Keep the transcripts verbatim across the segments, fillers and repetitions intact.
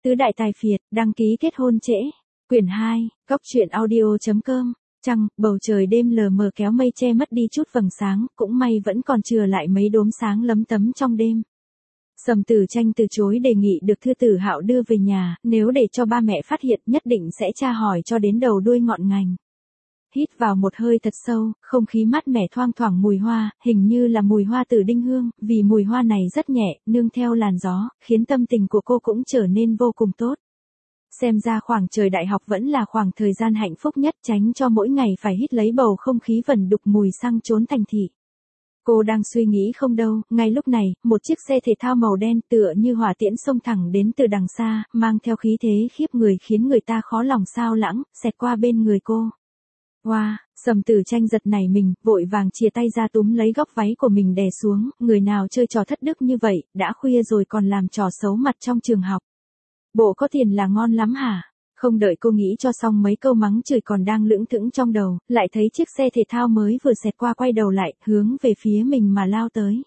Tứ đại tài phiệt, đăng ký kết hôn trễ. Quyển hai, góc truyện audio.com. Trăng, bầu trời đêm lờ mờ kéo mây che mất đi chút vầng sáng, cũng may vẫn còn chừa lại mấy đốm sáng lấm tấm trong đêm. Sầm Tử Tranh từ chối đề nghị được Thư Tử Hạo đưa về nhà, nếu để cho ba mẹ phát hiện nhất định sẽ tra hỏi cho đến đầu đuôi ngọn ngành. Hít vào một hơi thật sâu, không khí mát mẻ thoang thoảng mùi hoa, hình như là mùi hoa tử đinh hương, vì mùi hoa này rất nhẹ, nương theo làn gió, khiến tâm tình của cô cũng trở nên vô cùng tốt. Xem ra khoảng trời đại học vẫn là khoảng thời gian hạnh phúc nhất, tránh cho mỗi ngày phải hít lấy bầu không khí vẩn đục mùi xăng trốn thành thị. Cô đang suy nghĩ không đâu, ngay lúc này, một chiếc xe thể thao màu đen tựa như hỏa tiễn xông thẳng đến từ đằng xa, mang theo khí thế khiếp người khiến người ta khó lòng sao lãng, xẹt qua bên người cô. Wow, Sầm Tử Tranh giật nảy mình, vội vàng chìa tay ra túm lấy góc váy của mình đè xuống, người nào chơi trò thất đức như vậy, đã khuya rồi còn làm trò xấu mặt trong trường học. Bộ có tiền là ngon lắm hả? Không đợi cô nghĩ cho xong mấy câu mắng chửi còn đang lững thững trong đầu, lại thấy chiếc xe thể thao mới vừa xẹt qua quay đầu lại, hướng về phía mình mà lao tới.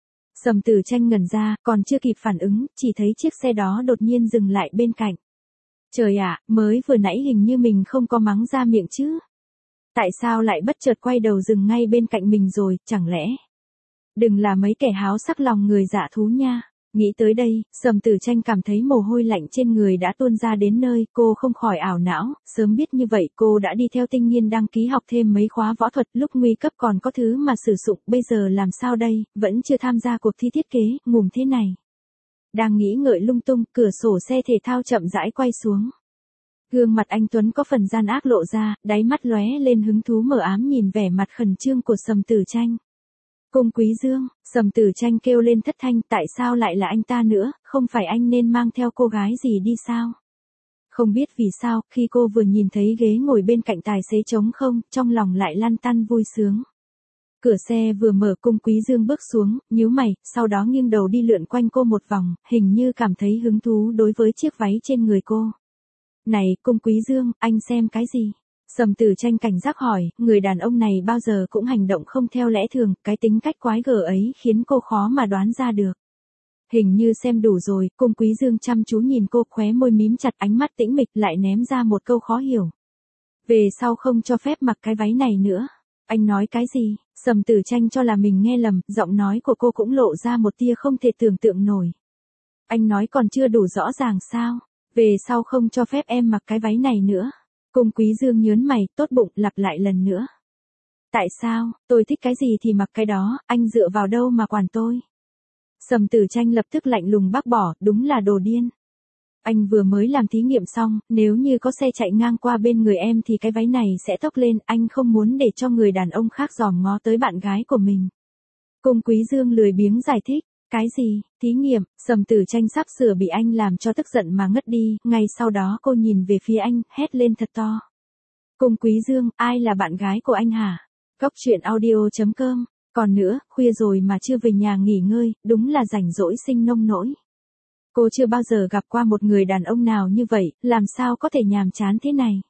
Sầm Tử Tranh ngẩn ra, còn chưa kịp phản ứng, chỉ thấy chiếc xe đó đột nhiên dừng lại bên cạnh. Trời ạ, mới vừa nãy hình như mình không có mắng ra miệng chứ? Tại sao lại bất chợt quay đầu dừng ngay bên cạnh mình rồi, chẳng lẽ? Đừng là mấy kẻ háo sắc lòng người dạ thú nha. Nghĩ tới đây, Sầm Tử Tranh cảm thấy mồ hôi lạnh trên người đã tuôn ra đến nơi, cô không khỏi ảo não, sớm biết như vậy cô đã đi theo Tinh Nghiên đăng ký học thêm mấy khóa võ thuật, lúc nguy cấp còn có thứ mà sử dụng, bây giờ làm sao đây, vẫn chưa tham gia cuộc thi thiết kế, ngủm thế này. Đang nghĩ ngợi lung tung, cửa sổ xe thể thao chậm rãi quay xuống. Gương mặt anh Tuấn có phần gian ác lộ ra, đáy mắt lóe lên hứng thú mờ ám nhìn vẻ mặt khẩn trương của Sầm Tử Tranh. Cung Quý Dương, Sầm Tử Tranh kêu lên thất thanh, tại sao lại là anh ta nữa, không phải anh nên mang theo cô gái gì đi sao? Không biết vì sao, khi cô vừa nhìn thấy ghế ngồi bên cạnh tài xế trống không, trong lòng lại lăn tăn vui sướng. Cửa xe vừa mở, Cung Quý Dương bước xuống, nhíu mày, sau đó nghiêng đầu đi lượn quanh cô một vòng, hình như cảm thấy hứng thú đối với chiếc váy trên người cô. Này, Cung Quý Dương, anh xem cái gì? Sầm Tử Tranh cảnh giác hỏi, người đàn ông này bao giờ cũng hành động không theo lẽ thường, cái tính cách quái gở ấy khiến cô khó mà đoán ra được. Hình như xem đủ rồi, Cung Quý Dương chăm chú nhìn cô, khóe môi mím chặt, ánh mắt tĩnh mịch, lại ném ra một câu khó hiểu. Về sau không cho phép mặc cái váy này nữa. Anh nói cái gì? Sầm Tử Tranh cho là mình nghe lầm, giọng nói của cô cũng lộ ra một tia không thể tưởng tượng nổi. Anh nói còn chưa đủ rõ ràng sao? Về sau không cho phép em mặc cái váy này nữa. Cung Quý Dương nhớn mày, tốt bụng, lặp lại lần nữa. Tại sao, tôi thích cái gì thì mặc cái đó, anh dựa vào đâu mà quản tôi? Sầm Tử Tranh lập tức lạnh lùng bác bỏ, đúng là đồ điên. Anh vừa mới làm thí nghiệm xong, nếu như có xe chạy ngang qua bên người em thì cái váy này sẽ tốc lên, anh không muốn để cho người đàn ông khác dòm ngó tới bạn gái của mình. Cung Quý Dương lười biếng giải thích. Cái gì, thí nghiệm? Sầm Tử Tranh sắp sửa bị anh làm cho tức giận mà ngất đi, ngay sau đó cô nhìn về phía anh, hét lên thật to. Cung Quý Dương, ai là bạn gái của anh hả? Góc truyện audio.com. Còn nữa, khuya rồi mà chưa về nhà nghỉ ngơi, đúng là rảnh rỗi sinh nông nỗi. Cô chưa bao giờ gặp qua một người đàn ông nào như vậy, làm sao có thể nhàm chán thế này?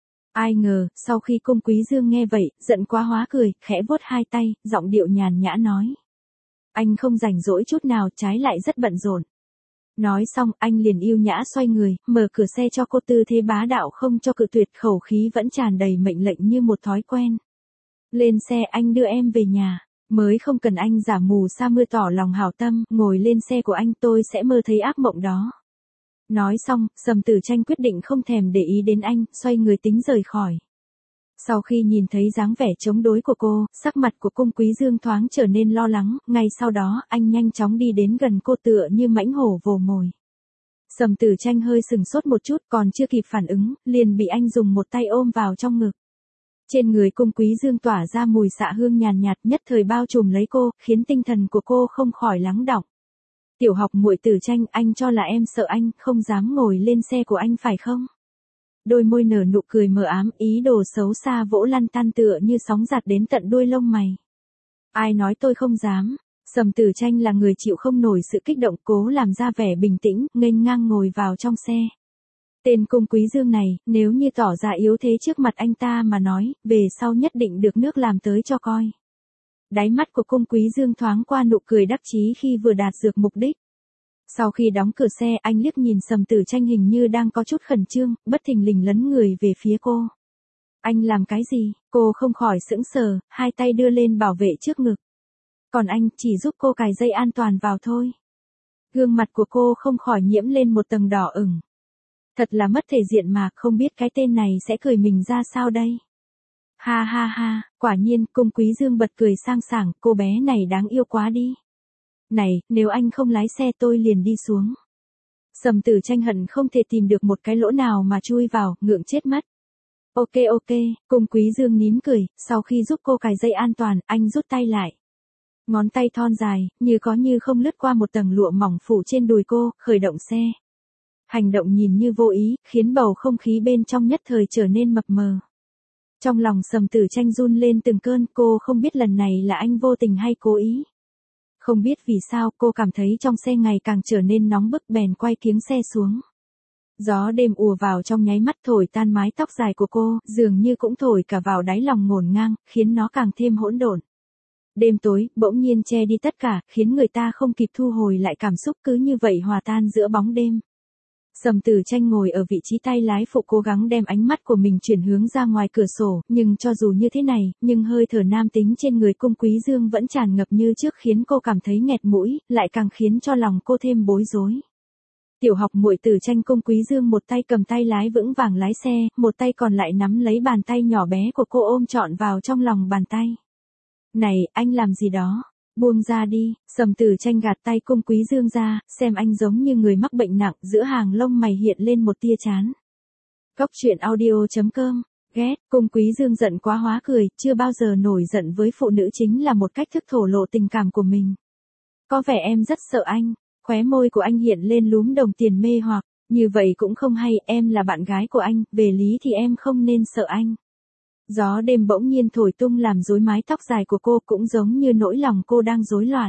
Ai ngờ, sau khi Cung Quý Dương nghe vậy, giận quá hóa cười, khẽ vuốt hai tay, giọng điệu nhàn nhã nói. Anh không rảnh rỗi chút nào, trái lại rất bận rộn. Nói xong, anh liền yêu nhã xoay người, mở cửa xe cho cô, tư thế bá đạo không cho cự tuyệt, khẩu khí vẫn tràn đầy mệnh lệnh như một thói quen. Lên xe, anh đưa em về nhà, mới không cần anh giả mù sa mưa tỏ lòng hảo tâm, ngồi lên xe của anh tôi sẽ mơ thấy ác mộng đó. Nói xong, Sầm Tử Tranh quyết định không thèm để ý đến anh, xoay người tính rời khỏi. Sau khi nhìn thấy dáng vẻ chống đối của cô, sắc mặt của Cung Quý Dương thoáng trở nên lo lắng, ngay sau đó, anh nhanh chóng đi đến gần cô tựa như mãnh hổ vồ mồi. Sầm Tử Tranh hơi sừng sốt một chút, còn chưa kịp phản ứng, liền bị anh dùng một tay ôm vào trong ngực. Trên người Cung Quý Dương tỏa ra mùi xạ hương nhàn nhạt, nhất thời bao trùm lấy cô, khiến tinh thần của cô không khỏi lắng đọng. Tiểu học muội Tử Tranh, anh cho là em sợ anh, không dám ngồi lên xe của anh phải không? Đôi môi nở nụ cười mờ ám, ý đồ xấu xa vỗ lăn tăn tựa như sóng giạt đến tận đuôi lông mày. Ai nói tôi không dám? Sầm Tử Tranh là người chịu không nổi sự kích động, cố làm ra vẻ bình tĩnh, nghênh ngang ngồi vào trong xe. Tên Cung Quý Dương này, nếu như tỏ ra yếu thế trước mặt anh ta mà nói, về sau nhất định được nước làm tới cho coi. Đáy mắt của Cung Quý Dương thoáng qua nụ cười đắc chí khi vừa đạt được mục đích. Sau khi đóng cửa xe, anh liếc nhìn Sầm Tử Tranh hình như đang có chút khẩn trương, bất thình lình lấn người về phía cô. Anh làm cái gì? Cô không khỏi sững sờ, hai tay đưa lên bảo vệ trước ngực. Còn anh chỉ giúp cô cài dây an toàn vào thôi. Gương mặt của cô không khỏi nhiễm lên một tầng đỏ ửng. Thật là mất thể diện mà, không biết cái tên này sẽ cười mình ra sao đây. Ha ha ha, quả nhiên, Cung Quý Dương bật cười sang sảng, cô bé này đáng yêu quá đi. Này, nếu anh không lái xe tôi liền đi xuống. Sầm Tử Tranh hận không thể tìm được một cái lỗ nào mà chui vào, ngượng chết mất. Ok ok, Cung Quý Dương nín cười, sau khi giúp cô cài dây an toàn, anh rút tay lại. Ngón tay thon dài, như có như không lướt qua một tầng lụa mỏng phủ trên đùi cô, khởi động xe. Hành động nhìn như vô ý, khiến bầu không khí bên trong nhất thời trở nên mập mờ. Trong lòng Sầm Tử Tranh run lên từng cơn, cô không biết lần này là anh vô tình hay cố ý. Không biết vì sao cô cảm thấy trong xe ngày càng trở nên nóng bức, bèn quay kiếng xe xuống. Gió đêm ùa vào trong nháy mắt thổi tan mái tóc dài của cô, dường như cũng thổi cả vào đáy lòng ngổn ngang, khiến nó càng thêm hỗn độn. Đêm tối, bỗng nhiên che đi tất cả, khiến người ta không kịp thu hồi lại cảm xúc, cứ như vậy hòa tan giữa bóng đêm. Sầm Tử Tranh ngồi ở vị trí tay lái phụ cố gắng đem ánh mắt của mình chuyển hướng ra ngoài cửa sổ, nhưng cho dù như thế này, nhưng hơi thở nam tính trên người Cung Quý Dương vẫn tràn ngập như trước, khiến cô cảm thấy nghẹt mũi, lại càng khiến cho lòng cô thêm bối rối. Tiểu học muội Tử Tranh. Cung Quý Dương một tay cầm tay lái vững vàng lái xe, một tay còn lại nắm lấy bàn tay nhỏ bé của cô ôm trọn vào trong lòng bàn tay. Này, anh làm gì đó? Buông ra đi. Sầm Tử Tranh gạt tay Cung Quý Dương ra, xem anh giống như người mắc bệnh nặng, giữa hàng lông mày hiện lên một tia chán. Góc truyện audio chấm com. Ghét. Cung Quý Dương giận quá hóa cười, chưa bao giờ nổi giận với phụ nữ chính là một cách thức thổ lộ tình cảm của mình. Có vẻ em rất sợ anh. Khóe môi của anh hiện lên lúm đồng tiền mê hoặc, như vậy cũng không hay, em là bạn gái của anh, về lý thì em không nên sợ anh. Gió đêm bỗng nhiên thổi tung làm rối mái tóc dài của cô, cũng giống như nỗi lòng cô đang rối loạn.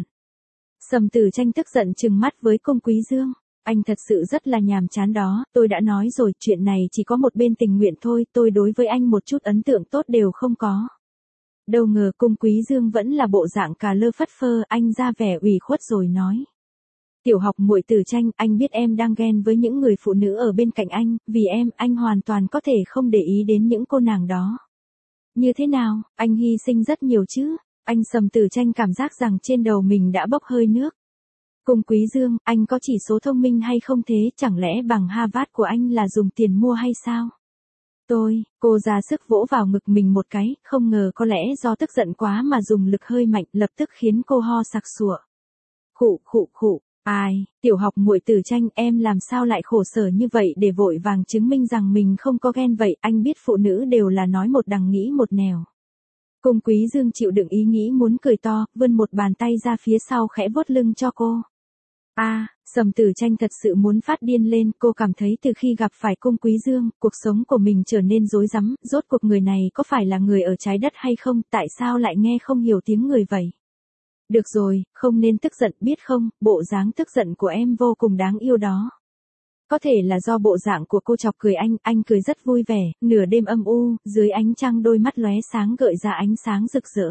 Sầm Tử Tranh tức giận trừng mắt với Cung Quý Dương. Anh thật sự rất là nhàm chán đó, tôi đã nói rồi, chuyện này chỉ có một bên tình nguyện thôi, tôi đối với anh một chút ấn tượng tốt đều không có. Đâu ngờ Cung Quý Dương vẫn là bộ dạng cà lơ phất phơ, anh ra vẻ ủy khuất rồi nói. Tiểu học muội Tử Tranh, anh biết em đang ghen với những người phụ nữ ở bên cạnh anh, vì em, anh hoàn toàn có thể không để ý đến những cô nàng đó. Như thế nào, anh hy sinh rất nhiều chứ? Anh Sầm Tử Tranh cảm giác rằng trên đầu mình đã bốc hơi nước. Cung Quý Dương, anh có chỉ số thông minh hay không thế, chẳng lẽ bằng Harvard của anh là dùng tiền mua hay sao? Tôi, cô ra sức vỗ vào ngực mình một cái, không ngờ có lẽ do tức giận quá mà dùng lực hơi mạnh, lập tức khiến cô ho sặc sụa. Khụ khụ khụ. Ai, tiểu học muội Tử Tranh, em làm sao lại khổ sở như vậy để vội vàng chứng minh rằng mình không có ghen vậy, anh biết phụ nữ đều là nói một đằng nghĩ một nẻo. Cung Quý Dương chịu đựng ý nghĩ muốn cười to, vươn một bàn tay ra phía sau khẽ vuốt lưng cho cô. A, à, Sầm Tử Tranh thật sự muốn phát điên lên, cô cảm thấy từ khi gặp phải Cung Quý Dương, cuộc sống của mình trở nên rối rắm, rốt cuộc người này có phải là người ở trái đất hay không, tại sao lại nghe không hiểu tiếng người vậy? Được rồi, không nên tức giận, biết không, bộ dáng tức giận của em vô cùng đáng yêu đó. Có thể là do bộ dạng của cô chọc cười anh, anh cười rất vui vẻ, nửa đêm âm u, dưới ánh trăng đôi mắt lóe sáng gợi ra ánh sáng rực rỡ.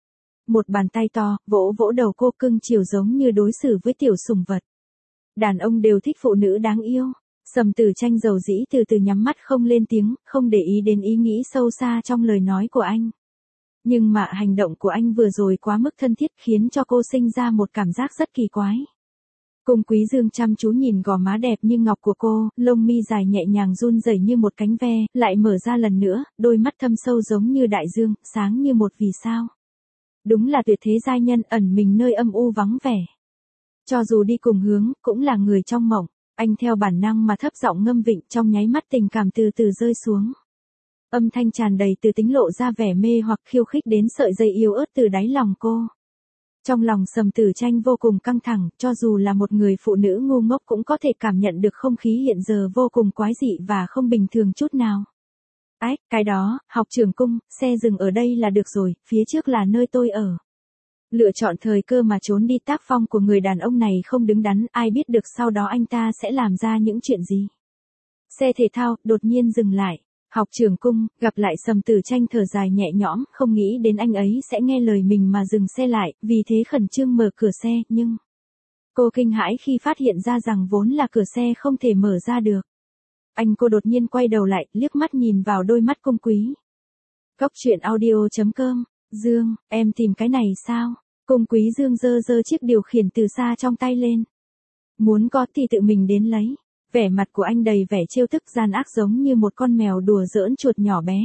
Một bàn tay to, vỗ vỗ đầu cô, cưng chiều giống như đối xử với tiểu sủng vật. Đàn ông đều thích phụ nữ đáng yêu. Sầm Tử Tranh dầu dĩ từ từ nhắm mắt không lên tiếng, không để ý đến ý nghĩ sâu xa trong lời nói của anh. Nhưng mà hành động của anh vừa rồi quá mức thân thiết, khiến cho cô sinh ra một cảm giác rất kỳ quái. Cung Quý Dương chăm chú nhìn gò má đẹp như ngọc của cô, lông mi dài nhẹ nhàng run rẩy như một cánh ve, lại mở ra lần nữa, đôi mắt thâm sâu giống như đại dương, sáng như một vì sao. Đúng là tuyệt thế giai nhân, ẩn mình nơi âm u vắng vẻ. Cho dù đi cùng hướng, cũng là người trong mộng. Anh theo bản năng mà thấp giọng ngâm vịnh, trong nháy mắt tình cảm từ từ rơi xuống. Âm thanh tràn đầy từ tính lộ ra vẻ mê hoặc khiêu khích đến sợi dây yếu ớt từ đáy lòng cô. Trong lòng Sầm Tử Tranh vô cùng căng thẳng, cho dù là một người phụ nữ ngu ngốc cũng có thể cảm nhận được không khí hiện giờ vô cùng quái dị và không bình thường chút nào. Ách, cái đó, học trưởng Cung, xe dừng ở đây là được rồi, phía trước là nơi tôi ở. Lựa chọn thời cơ mà trốn đi, tác phong của người đàn ông này không đứng đắn, ai biết được sau đó anh ta sẽ làm ra những chuyện gì. Xe thể thao, đột nhiên dừng lại. Học trưởng Cung, gặp lại Sầm Tử Tranh thở dài nhẹ nhõm, không nghĩ đến anh ấy sẽ nghe lời mình mà dừng xe lại, vì thế khẩn trương mở cửa xe, nhưng... Cô kinh hãi khi phát hiện ra rằng vốn là cửa xe không thể mở ra được. Anh cô đột nhiên quay đầu lại, liếc mắt nhìn vào đôi mắt Cung Quý. Cốc truyện audio chấm com, Dương, em tìm cái này sao? Cung Quý Dương giơ giơ chiếc điều khiển từ xa trong tay lên. Muốn có thì tự mình đến lấy. Vẻ mặt của anh đầy vẻ trêu tức gian ác giống như một con mèo đùa giỡn chuột nhỏ bé.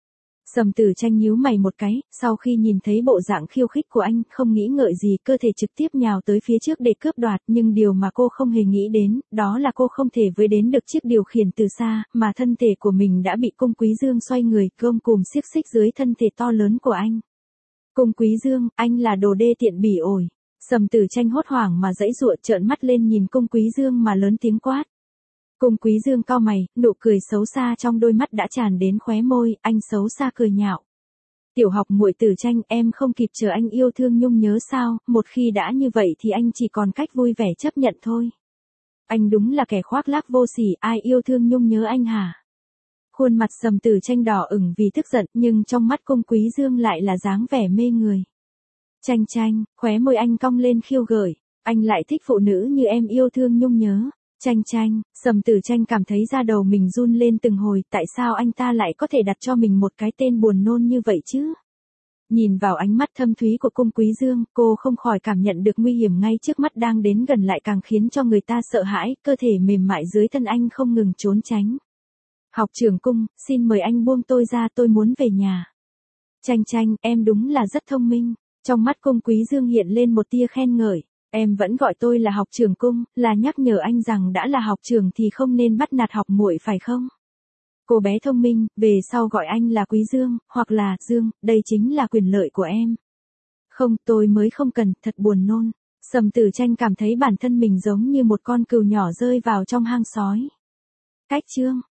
Sầm Tử Tranh nhíu mày một cái, sau khi nhìn thấy bộ dạng khiêu khích của anh, không nghĩ ngợi gì cơ thể trực tiếp nhào tới phía trước để cướp đoạt, nhưng điều mà cô không hề nghĩ đến, đó là cô không thể với đến được chiếc điều khiển từ xa, mà thân thể của mình đã bị Cung Quý Dương xoay người, gông cùm xiếc xích dưới thân thể to lớn của anh. Cung Quý Dương, anh là đồ đê tiện bỉ ổi. Sầm Tử Tranh hốt hoảng mà giãy giụa trợn mắt lên nhìn Cung Quý Dương mà lớn tiếng quát. Cung Quý Dương cau mày, nụ cười xấu xa trong đôi mắt đã tràn đến khóe môi, anh xấu xa cười nhạo. Tiểu học muội Tử Tranh, em không kịp chờ anh yêu thương nhung nhớ sao, một khi đã như vậy thì anh chỉ còn cách vui vẻ chấp nhận thôi. Anh đúng là kẻ khoác lác vô sỉ, ai yêu thương nhung nhớ anh hả? Khuôn mặt Sầm Tử Tranh đỏ ửng vì tức giận, nhưng trong mắt Cung Quý Dương lại là dáng vẻ mê người. Tranh Tranh, khóe môi anh cong lên khiêu gợi, anh lại thích phụ nữ như em yêu thương nhung nhớ. Tranh Tranh, Sầm Tử Tranh cảm thấy da đầu mình run lên từng hồi, tại sao anh ta lại có thể đặt cho mình một cái tên buồn nôn như vậy chứ? Nhìn vào ánh mắt thâm thúy của Cung Quý Dương, cô không khỏi cảm nhận được nguy hiểm ngay trước mắt đang đến gần lại càng khiến cho người ta sợ hãi, cơ thể mềm mại dưới thân anh không ngừng trốn tránh. Học trưởng Cung, xin mời anh buông tôi ra, tôi muốn về nhà. Tranh Tranh, em đúng là rất thông minh. Trong mắt Cung Quý Dương hiện lên một tia khen ngợi. Em vẫn gọi tôi là học trưởng Cung, là nhắc nhở anh rằng đã là học trưởng thì không nên bắt nạt học muội phải không? Cô bé thông minh, về sau gọi anh là Quý Dương, hoặc là Dương, đây chính là quyền lợi của em. Không, tôi mới không cần, thật buồn nôn. Sầm Tử Tranh cảm thấy bản thân mình giống như một con cừu nhỏ rơi vào trong hang sói. Cách chương